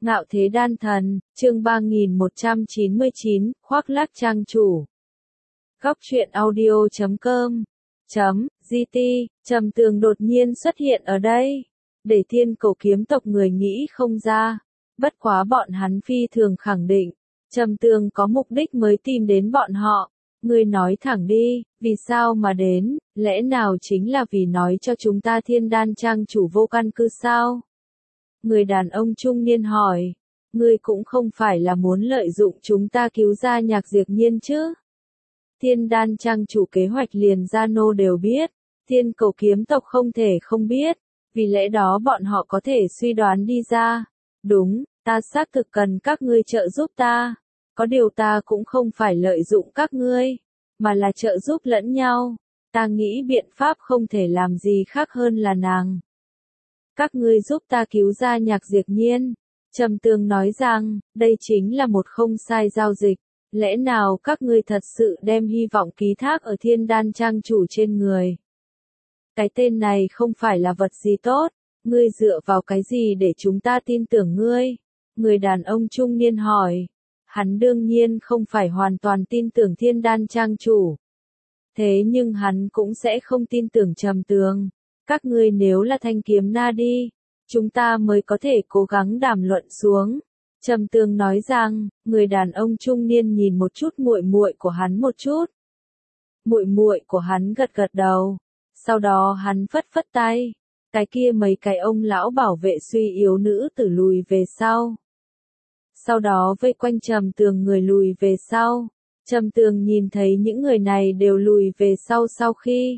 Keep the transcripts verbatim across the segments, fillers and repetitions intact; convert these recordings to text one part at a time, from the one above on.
Ngạo thế đan thần, chương ba nghìn một trăm chín mươi chín, khoác lác trang chủ. Góc truyện audio chấm com chấm gt, Trầm Tường đột nhiên xuất hiện ở đây, để Thiên Cầu kiếm tộc người nghĩ không ra. Bất quá bọn hắn phi thường khẳng định, Trầm Tường có mục đích mới tìm đến bọn họ. Ngươi nói thẳng đi, vì sao mà đến, lẽ nào chính là vì nói cho chúng ta Thiên Đan trang chủ vô căn cứ sao? Người đàn ông trung niên hỏi, ngươi cũng không phải là muốn lợi dụng chúng ta cứu ra Nhạc Diệp Nhiên chứ? Thiên Đan trang chủ kế hoạch liền gia nô đều biết, Thiên Cầu kiếm tộc không thể không biết, vì lẽ đó bọn họ có thể suy đoán đi ra. Đúng, ta xác thực cần các ngươi trợ giúp ta, có điều ta cũng không phải lợi dụng các ngươi, mà là trợ giúp lẫn nhau. Ta nghĩ biện pháp không thể làm gì khác hơn là nàng. Các ngươi giúp ta cứu ra Nhạc Diệp Nhiên. Trầm Tường nói rằng, đây chính là một không sai giao dịch. Lẽ nào các ngươi thật sự đem hy vọng ký thác ở Thiên Đan trang chủ trên người? Cái tên này không phải là vật gì tốt, ngươi dựa vào cái gì để chúng ta tin tưởng ngươi? Người đàn ông trung niên hỏi. Hắn đương nhiên không phải hoàn toàn tin tưởng Thiên Đan trang chủ. Thế nhưng hắn cũng sẽ không tin tưởng Trầm Tường. Các ngươi nếu là thanh kiếm na đi, chúng ta mới có thể cố gắng đàm luận xuống. Trầm Tường nói rằng, người đàn ông trung niên nhìn một chút muội muội của hắn một chút. Muội muội của hắn gật gật đầu, sau đó hắn phất phất tay, cái kia mấy cái ông lão bảo vệ suy yếu nữ tử lùi về sau. Sau đó vây quanh Trầm Tường người lùi về sau. Trầm Tường nhìn thấy những người này đều lùi về sau sau khi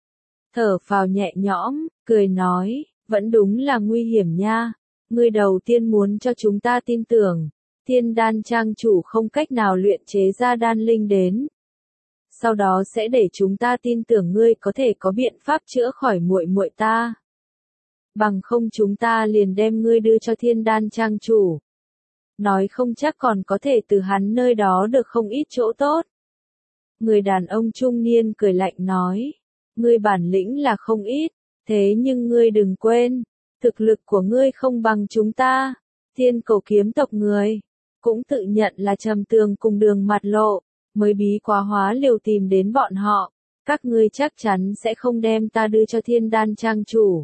thở phào nhẹ nhõm, cười nói, vẫn đúng là nguy hiểm nha. Ngươi đầu tiên muốn cho chúng ta tin tưởng, Thiên Đan trang chủ không cách nào luyện chế ra đan linh đến. Sau đó sẽ để chúng ta tin tưởng ngươi có thể có biện pháp chữa khỏi muội muội ta. Bằng không chúng ta liền đem ngươi đưa cho Thiên Đan trang chủ. Nói không chắc còn có thể từ hắn nơi đó được không ít chỗ tốt. Người đàn ông trung niên cười lạnh nói, ngươi bản lĩnh là không ít, thế nhưng ngươi đừng quên, thực lực của ngươi không bằng chúng ta. Thiên Cầu kiếm tộc người cũng tự nhận là Trầm Tường cùng Đường Mặt Lộ mới bí quá hóa liều tìm đến bọn họ. Các ngươi chắc chắn sẽ không đem ta đưa cho Thiên Đan trang chủ.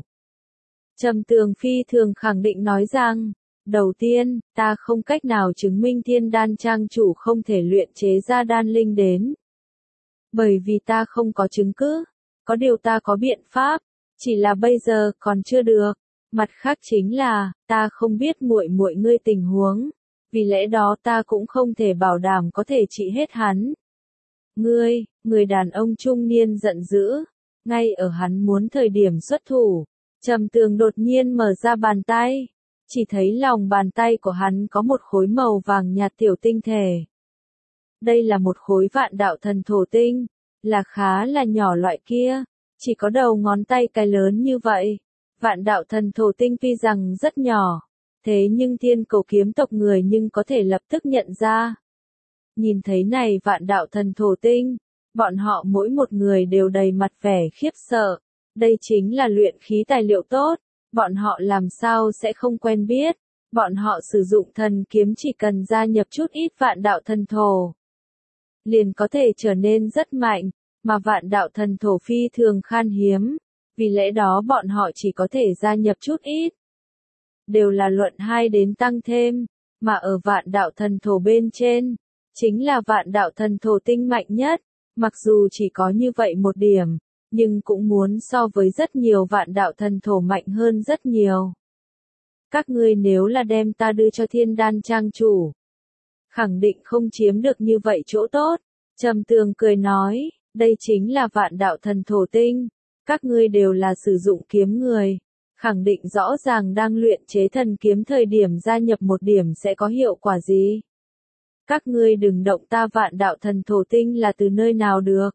Trầm Tường phi thường khẳng định nói rằng, đầu tiên, ta không cách nào chứng minh Thiên Đan trang chủ không thể luyện chế ra đan linh đến. Bởi vì ta không có chứng cứ, có điều ta có biện pháp, chỉ là bây giờ còn chưa được. Mặt khác chính là, ta không biết muội muội ngươi tình huống, vì lẽ đó ta cũng không thể bảo đảm có thể trị hết hắn. Ngươi, người đàn ông trung niên giận dữ, ngay ở hắn muốn thời điểm xuất thủ, Trầm Tường đột nhiên mở ra bàn tay, chỉ thấy lòng bàn tay của hắn có một khối màu vàng nhạt tiểu tinh thể. Đây là một khối vạn đạo thần thổ tinh, là khá là nhỏ loại kia, chỉ có đầu ngón tay cái lớn như vậy. Vạn đạo thần thổ tinh tuy rằng rất nhỏ, thế nhưng Thiên Cầu kiếm tộc người nhưng có thể lập tức nhận ra. Nhìn thấy này vạn đạo thần thổ tinh, bọn họ mỗi một người đều đầy mặt vẻ khiếp sợ. Đây chính là luyện khí tài liệu tốt, bọn họ làm sao sẽ không quen biết. Bọn họ sử dụng thần kiếm chỉ cần gia nhập chút ít vạn đạo thần thổ, liền có thể trở nên rất mạnh, mà vạn đạo thần thổ phi thường khan hiếm. Vì lẽ đó bọn họ chỉ có thể gia nhập chút ít. Đều là luận hai đến tăng thêm, mà ở vạn đạo thần thổ bên trên, chính là vạn đạo thần thổ tinh mạnh nhất. Mặc dù chỉ có như vậy một điểm, nhưng cũng muốn so với rất nhiều vạn đạo thần thổ mạnh hơn rất nhiều. Các ngươi nếu là đem ta đưa cho Thiên Đan trang chủ, khẳng định không chiếm được như vậy chỗ tốt. Trầm Tường cười nói, đây chính là vạn đạo thần thổ tinh. Các ngươi đều là sử dụng kiếm người, khẳng định rõ ràng đang luyện chế thần kiếm thời điểm gia nhập một điểm sẽ có hiệu quả gì. Các ngươi đừng động ta vạn đạo thần thổ tinh là từ nơi nào được.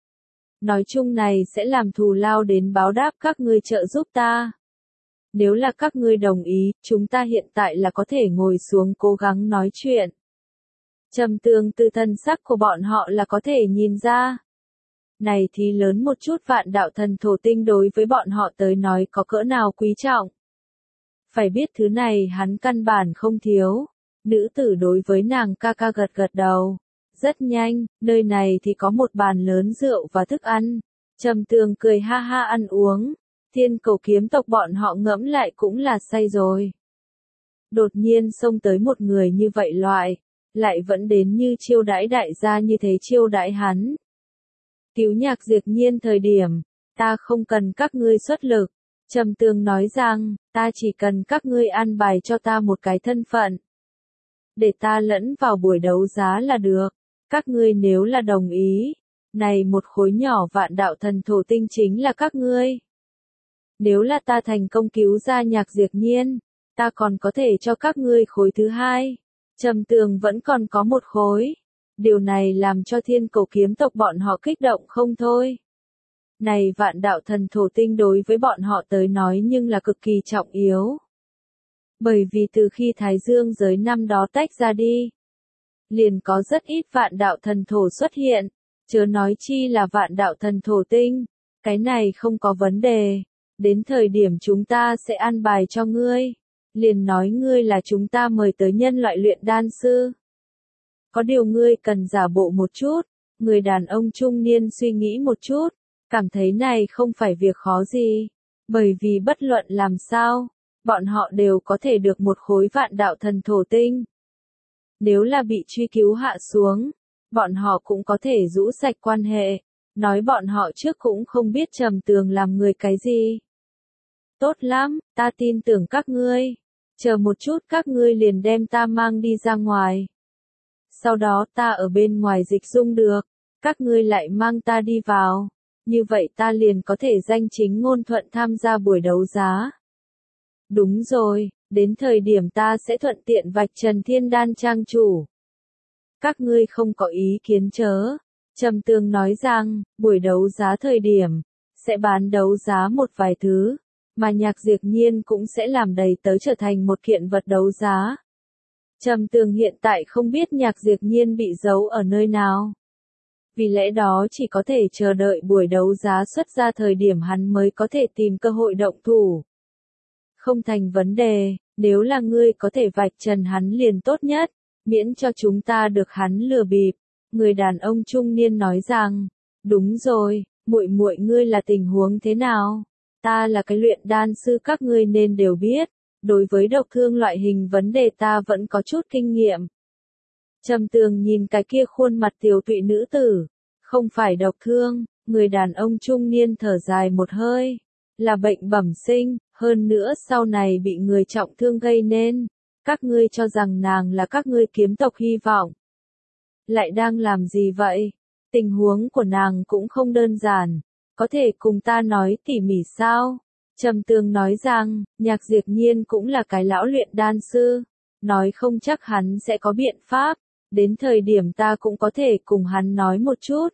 Nói chung này sẽ làm thù lao đến báo đáp các ngươi trợ giúp ta. Nếu là các ngươi đồng ý, chúng ta hiện tại là có thể ngồi xuống cố gắng nói chuyện. Trầm Tường từ thần sắc của bọn họ là có thể nhìn ra. Này thì lớn một chút vạn đạo thần thổ tinh đối với bọn họ tới nói có cỡ nào quý trọng. Phải biết thứ này hắn căn bản không thiếu. Nữ tử đối với nàng ca ca gật gật đầu. Rất nhanh, nơi này thì có một bàn lớn rượu và thức ăn. Trầm Tường cười ha ha ăn uống. Thiên Cầu kiếm tộc bọn họ ngẫm lại cũng là say rồi. Đột nhiên xông tới một người như vậy loại, lại vẫn đến như chiêu đãi đại gia như thế chiêu đãi hắn. Cứu Nhạc Diệp Nhiên thời điểm, ta không cần các ngươi xuất lực. Trầm Tường nói rằng, ta chỉ cần các ngươi an bài cho ta một cái thân phận. Để ta lẫn vào buổi đấu giá là được. Các ngươi nếu là đồng ý, này một khối nhỏ vạn đạo thần thổ tinh chính là các ngươi. Nếu là ta thành công cứu ra Nhạc Diệp Nhiên, ta còn có thể cho các ngươi khối thứ hai. Trầm Tường vẫn còn có một khối. Điều này làm cho Thiên Cầu kiếm tộc bọn họ kích động không thôi. Này vạn đạo thần thổ tinh đối với bọn họ tới nói nhưng là cực kỳ trọng yếu. Bởi vì từ khi Thái Dương giới năm đó tách ra đi, liền có rất ít vạn đạo thần thổ xuất hiện, chớ nói chi là vạn đạo thần thổ tinh. Cái này không có vấn đề. Đến thời điểm chúng ta sẽ an bài cho ngươi. Liền nói ngươi là chúng ta mời tới nhân loại luyện đan sư. Có điều ngươi cần giả bộ một chút. Người đàn ông trung niên suy nghĩ một chút, cảm thấy này không phải việc khó gì. Bởi vì bất luận làm sao, bọn họ đều có thể được một khối vạn đạo thần thổ tinh. Nếu là bị truy cứu hạ xuống, bọn họ cũng có thể rũ sạch quan hệ. Nói bọn họ trước cũng không biết Trầm Tường làm người cái gì. Tốt lắm, ta tin tưởng các ngươi. Chờ một chút các ngươi liền đem ta mang đi ra ngoài. Sau đó ta ở bên ngoài dịch dung được. Các ngươi lại mang ta đi vào. Như vậy ta liền có thể danh chính ngôn thuận tham gia buổi đấu giá. Đúng rồi, đến thời điểm ta sẽ thuận tiện vạch trần Thiên Đan trang chủ. Các ngươi không có ý kiến chớ. Trầm Tường nói rằng, buổi đấu giá thời điểm, sẽ bán đấu giá một vài thứ, mà Nhạc Diệp Nhiên cũng sẽ làm đầy tớ trở thành một kiện vật đấu giá. Trầm Tường hiện tại không biết Nhạc Diệp Nhiên bị giấu ở nơi nào. Vì lẽ đó chỉ có thể chờ đợi buổi đấu giá xuất ra thời điểm hắn mới có thể tìm cơ hội động thủ. Không thành vấn đề, nếu là ngươi có thể vạch trần hắn liền tốt nhất, miễn cho chúng ta được hắn lừa bịp. Người đàn ông trung niên nói rằng, đúng rồi, muội muội ngươi là tình huống thế nào? Ta là cái luyện đan sư các ngươi nên đều biết, đối với độc thương loại hình vấn đề ta vẫn có chút kinh nghiệm. Trầm Tường nhìn cái kia khuôn mặt tiều tụy nữ tử, không phải độc thương, người đàn ông trung niên thở dài một hơi, là bệnh bẩm sinh, hơn nữa sau này bị người trọng thương gây nên, các ngươi cho rằng nàng là các ngươi kiếm tộc hy vọng. Lại đang làm gì vậy? Tình huống của nàng cũng không đơn giản, có thể cùng ta nói tỉ mỉ sao? Trầm Tường nói rằng, Nhạc Diệp Nhiên cũng là cái lão luyện đan sư, nói không chắc hắn sẽ có biện pháp, đến thời điểm ta cũng có thể cùng hắn nói một chút.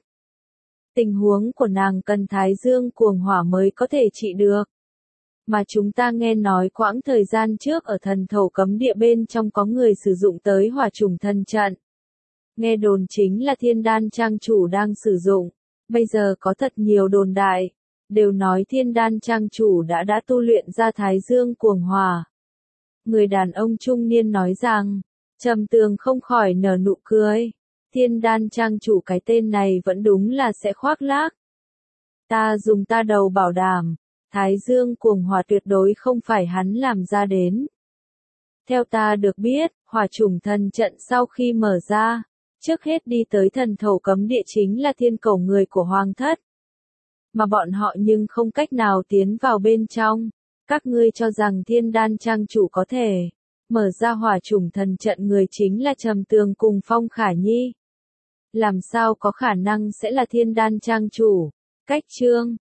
Tình huống của nàng cần Thái Dương cuồng hỏa mới có thể trị được. Mà chúng ta nghe nói quãng thời gian trước ở thần thổ cấm địa bên trong có người sử dụng tới hỏa trùng thần trận. Nghe đồn chính là Thiên Đan trang chủ đang sử dụng, bây giờ có thật nhiều đồn đại, đều nói Thiên Đan trang chủ đã đã tu luyện ra Thái Dương cuồng hỏa. Người đàn ông trung niên nói rằng, Trầm Tường không khỏi nở nụ cười, Thiên Đan trang chủ cái tên này vẫn đúng là sẽ khoác lác. Ta dùng ta đầu bảo đảm, Thái Dương cuồng hỏa tuyệt đối không phải hắn làm ra đến. Theo ta được biết, hỏa chủng thần trận sau khi mở ra, trước hết đi tới thần thổ cấm địa chính là thiên cầu người của hoàng thất. Mà bọn họ nhưng không cách nào tiến vào bên trong. Các ngươi cho rằng Thiên Đan trang chủ có thể mở ra hỏa chủng thần trận người chính là Trầm Tường cùng Phong Khả Nhi. Làm sao có khả năng sẽ là Thiên Đan trang chủ? Cách chương